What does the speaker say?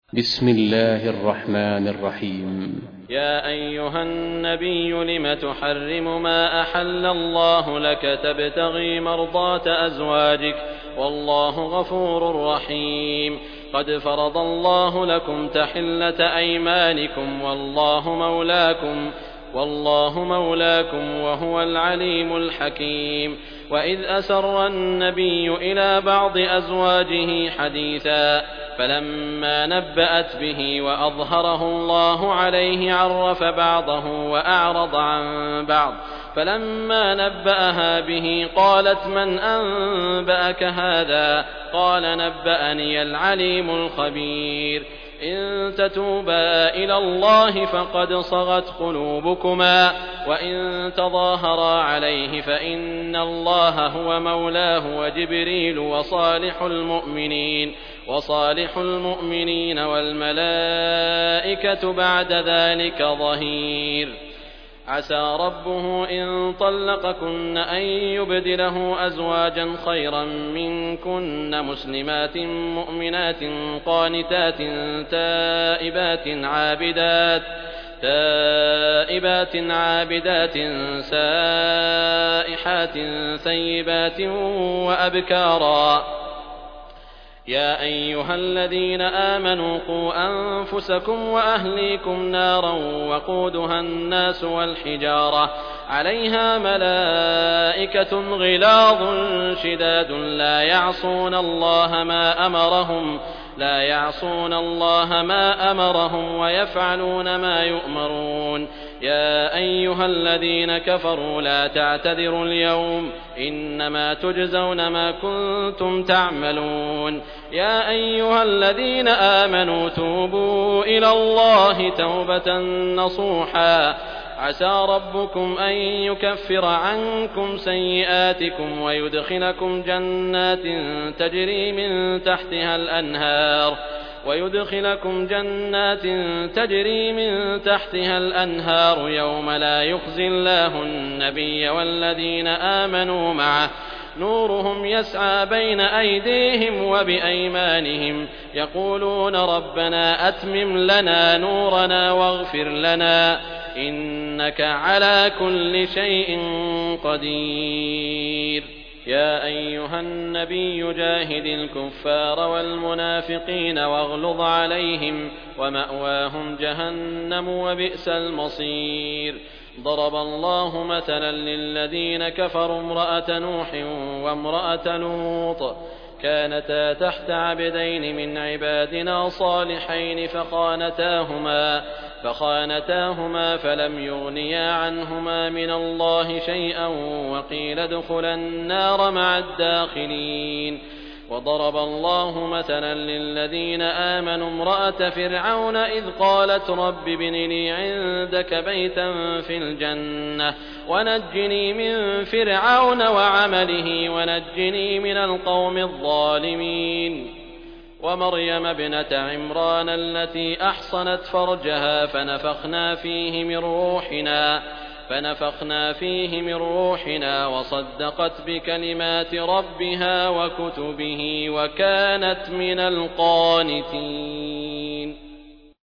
بسم الله الرحمن الرحيم. يا أيها النبي لم تحرم ما أحل الله لك تبتغي مرضات أزواجك والله غفور رحيم. قد فرض الله لكم تحلة أيمانكم والله مولاكم وهو العليم الحكيم. وإذ أسر النبي إلى بعض أزواجه حديثا فلما نبأت به وأظهره الله عليه عرف بعضه وأعرض عن بعض. فلما نبأها به قالت من أنبأك هذا؟ قال نبأني العليم الخبير. إن تتوبا إلى الله فقد صغت قلوبكما وإن تظاهرا عليه فإن الله هو مولاه وجبريل وصالح المؤمنين والملائكة بعد ذلك ظهير. عسى ربه إن طلقكن أن يبدله أزواجا خيرا منكن مسلمات مؤمنات قانتات تائبات عابدات سائحات ثيبات وأبكارا. يا أيها الذين آمنوا قوا أنفسكم وأهليكم نارا وقودها الناس والحجارة عليها ملائكة غلاظ شداد لا يعصون الله ما أمرهم ويفعلون ما يؤمرون. يا أيها الذين كفروا لا تعتذروا اليوم إنما تجزون ما كنتم تعملون. يا أيها الذين آمنوا توبوا إلى الله توبة نصوحا عسى ربكم أن يكفر عنكم سيئاتكم ويدخلكم جنات تجري من تحتها الأنهار يوم لا يخزي الله النبي والذين آمنوا معه نورهم يسعى بين أيديهم وبأيمانهم يقولون ربنا أتمم لنا نورنا واغفر لنا إنك على كل شيء قدير. يا أيها النبي جاهد الكفار والمنافقين واغلظ عليهم ومأواهم جهنم وبئس المصير. ضرب الله مثلا للذين كفروا امرأة نوح وامرأة لوط كانتا تحت عبدين من عبادنا صالحين فخانتاهما فلم يغنيا عنهما من الله شيئا وقيل ادخلا النار مع الداخلين. وضرب الله مثلا للذين آمنوا امرأة فرعون إذ قالت رب ابن لي عندك بيتا في الجنة ونجني من فرعون وعمله ونجني من القوم الظالمين. ومريم ابنة عمران التي أحصنت فرجها فنفخنا فيه من روحنا وصدقت بكلمات ربها وكتبه وكانت من القانتين.